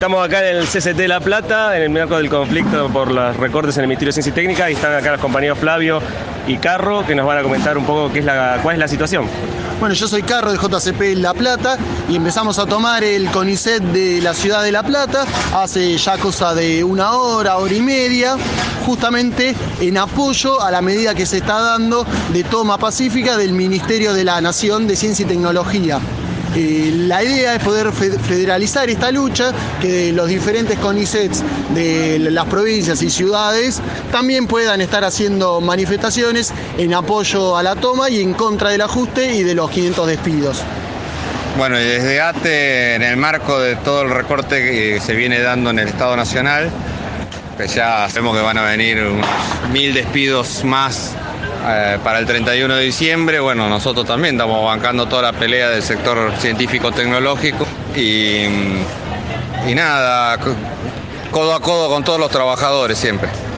Estamos acá en el CCT La Plata, en el marco del conflicto por los recortes en el Ministerio de Ciencia y Técnica, y están acá los compañeros Flavio y Carro, que nos van a comentar un poco cuál es la situación. Bueno, yo soy Carro de JCP La Plata y empezamos a tomar el CONICET de la ciudad de La Plata hace ya cosa de una hora y media, justamente en apoyo a la medida que se está dando de toma pacífica del Ministerio de la Nación de Ciencia y Tecnología. La idea es poder federalizar esta lucha, que los diferentes CONICETs de las provincias y ciudades también puedan estar haciendo manifestaciones en apoyo a la toma y en contra del ajuste y de los 500 despidos. Bueno, y desde ATE, en el marco de todo el recorte que se viene dando en el Estado Nacional, pues ya sabemos que van a venir unos 1000 despidos más para el 31 de diciembre. Bueno, nosotros también estamos bancando toda la pelea del sector científico-tecnológico y nada, codo a codo con todos los trabajadores siempre.